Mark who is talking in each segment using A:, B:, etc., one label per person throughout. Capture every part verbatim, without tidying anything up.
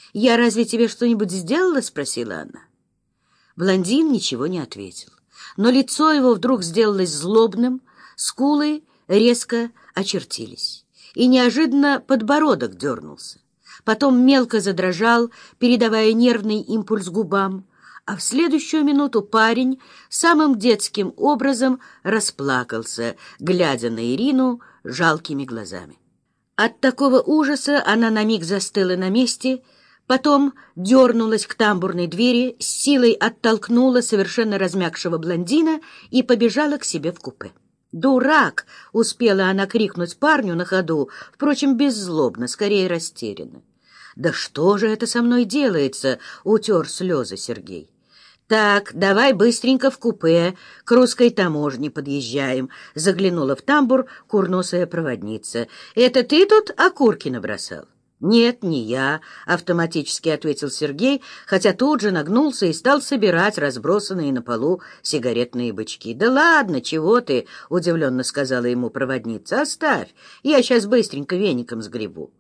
A: «Я разве тебе что-нибудь сделала?» — спросила она. Блондин ничего не ответил, но лицо его вдруг сделалось злобным, скулы резко очертились, и неожиданно подбородок дернулся. Потом мелко задрожал, передавая нервный импульс губам, а в следующую минуту парень самым детским образом расплакался, глядя на Ирину жалкими глазами. От такого ужаса она на миг застыла на месте, потом дернулась к тамбурной двери, с силой оттолкнула совершенно размягшего блондина и побежала к себе в купе. «Дурак!» — успела она крикнуть парню на ходу, впрочем, беззлобно, скорее растерянно. «Да что же это со мной делается?» — утер слезы Сергей. «Так, давай быстренько в купе, к русской таможне подъезжаем», — заглянула в тамбур курносая проводница. «Это ты тут окурки набросал?» «Нет, не я», — автоматически ответил Сергей, хотя тут же нагнулся и стал собирать разбросанные на полу сигаретные бычки. «Да ладно, чего ты?» — удивленно сказала ему проводница. «Оставь, я сейчас быстренько веником сгребу».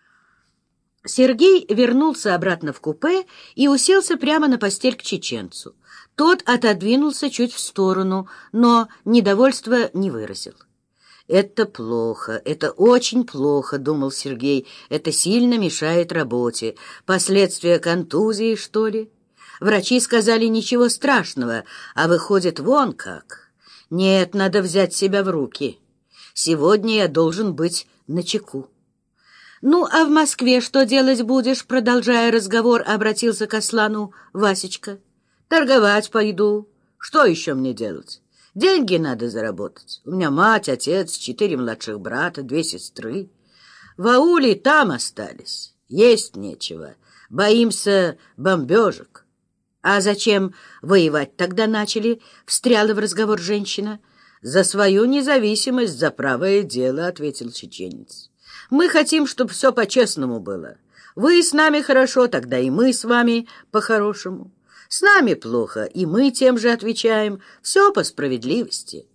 A: Сергей вернулся обратно в купе и уселся прямо на постель к чеченцу. Тот отодвинулся чуть в сторону, но недовольства не выразил. «Это плохо, это очень плохо», — думал Сергей. «Это сильно мешает работе. Последствия контузии, что ли? Врачи сказали, ничего страшного, а выходит вон как. Нет, надо взять себя в руки. Сегодня я должен быть начеку». «Ну, а в Москве что делать будешь?» — продолжая разговор, обратился к Аслану Васечка. «Торговать пойду. Что еще мне делать? Деньги надо заработать. У меня мать, отец, четыре младших брата, две сестры. В ауле там остались. Есть нечего. Боимся бомбежек». «А зачем воевать тогда начали?» — встряла в разговор женщина. «За свою независимость, за правое дело», — ответил чеченец. «Мы хотим, чтобы все по-честному было. Вы с нами хорошо, тогда и мы с вами по-хорошему. С нами плохо, и мы тем же отвечаем. Все по справедливости».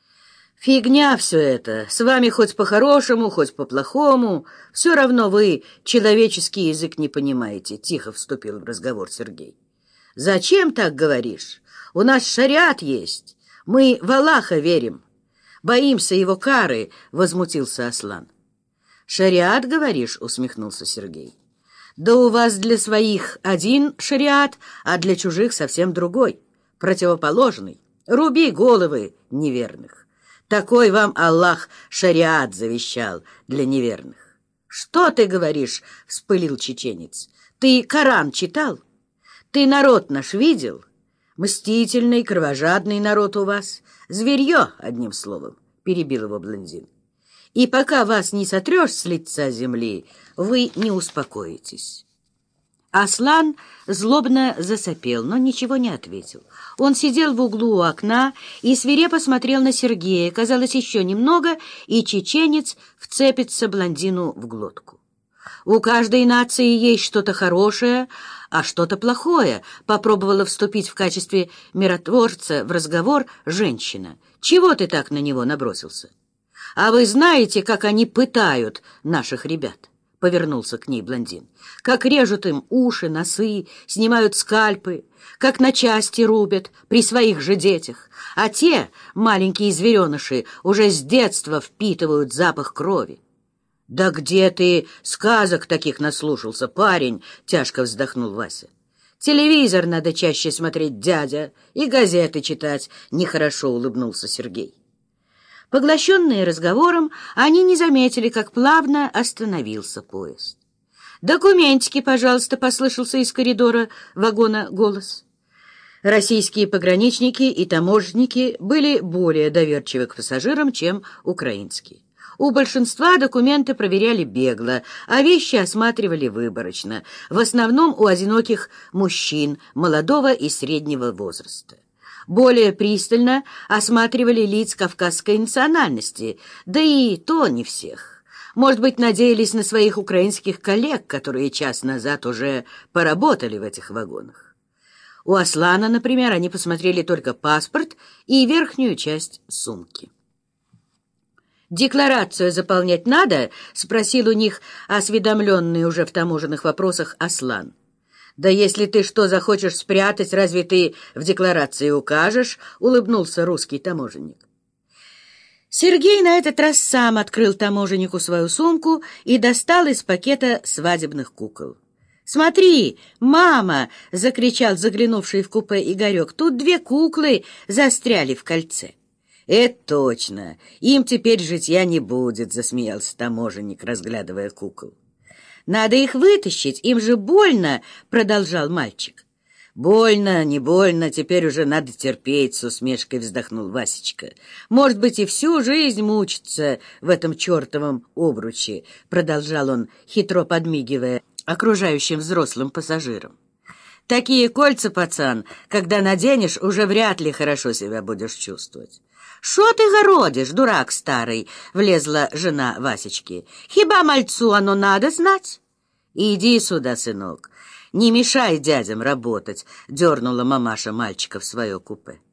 A: «Фигня все это. С вами хоть по-хорошему, хоть по-плохому. Все равно вы человеческий язык не понимаете», — тихо вступил в разговор Сергей. «Зачем так говоришь? У нас шариат есть. Мы в Аллаха верим. Боимся его кары», — возмутился Аслан. «Шариат, говоришь?» — усмехнулся Сергей. «Да у вас для своих один шариат, а для чужих совсем другой, противоположный. Руби головы неверных. Такой вам Аллах шариат завещал для неверных». «Что ты говоришь?» — вспылил чеченец. «Ты Коран читал? Ты народ наш видел? Мстительный, кровожадный народ у вас. Зверье, одним словом», — перебил его блондин. «И пока вас не сотрешь с лица земли, вы не успокоитесь». Аслан злобно засопел, но ничего не ответил. Он сидел в углу у окна и свирепо смотрел на Сергея. Казалось, еще немного, и чеченец вцепится блондину в глотку. «У каждой нации есть что-то хорошее, а что-то плохое», — попробовала вступить в качестве миротворца в разговор женщина. «Чего ты так на него набросился? А вы знаете, как они пытают наших ребят?» — повернулся к ней блондин. «Как режут им уши, носы, снимают скальпы, как на части рубят при своих же детях. А те, маленькие звереныши, уже с детства впитывают запах крови». «Да где ты сказок таких наслушался, парень?» — тяжко вздохнул Вася. «Телевизор надо чаще смотреть, дядя, и газеты читать», — нехорошо улыбнулся Сергей. Поглощенные разговором, они не заметили, как плавно остановился поезд. «Документики, пожалуйста», — послышался из коридора вагона голос. Российские пограничники и таможенники были более доверчивы к пассажирам, чем украинские. У большинства документы проверяли бегло, а вещи осматривали выборочно, в основном у одиноких мужчин молодого и среднего возраста. Более пристально осматривали лиц кавказской национальности, да и то не всех. Может быть, надеялись на своих украинских коллег, которые час назад уже поработали в этих вагонах. У Аслана, например, они посмотрели только паспорт и верхнюю часть сумки. «Декларацию заполнять надо?» — спросил у них осведомленный уже в таможенных вопросах Аслан. «Да если ты что захочешь спрятать, разве ты в декларации укажешь?» — улыбнулся русский таможенник. Сергей на этот раз сам открыл таможеннику свою сумку и достал из пакета свадебных кукол. «Смотри, мама!» — закричал заглянувший в купе Игорек. «Тут две куклы застряли в кольце». «Это точно! Им теперь житья не будет», — засмеялся таможенник, разглядывая кукол. «Надо их вытащить, им же больно», — продолжал мальчик. «Больно, не больно, теперь уже надо терпеть», — с усмешкой вздохнул Васечка. «Может быть, и всю жизнь мучиться в этом чертовом обруче», — продолжал он, хитро подмигивая окружающим взрослым пассажирам. «Такие кольца, пацан, когда наденешь, уже вряд ли хорошо себя будешь чувствовать». «Шо ты городишь, дурак старый?» — влезла жена Васечки. «Хиба мальцу оно надо знать?» «Иди сюда, сынок, не мешай дядям работать», — дернула мамаша мальчика в свое купе.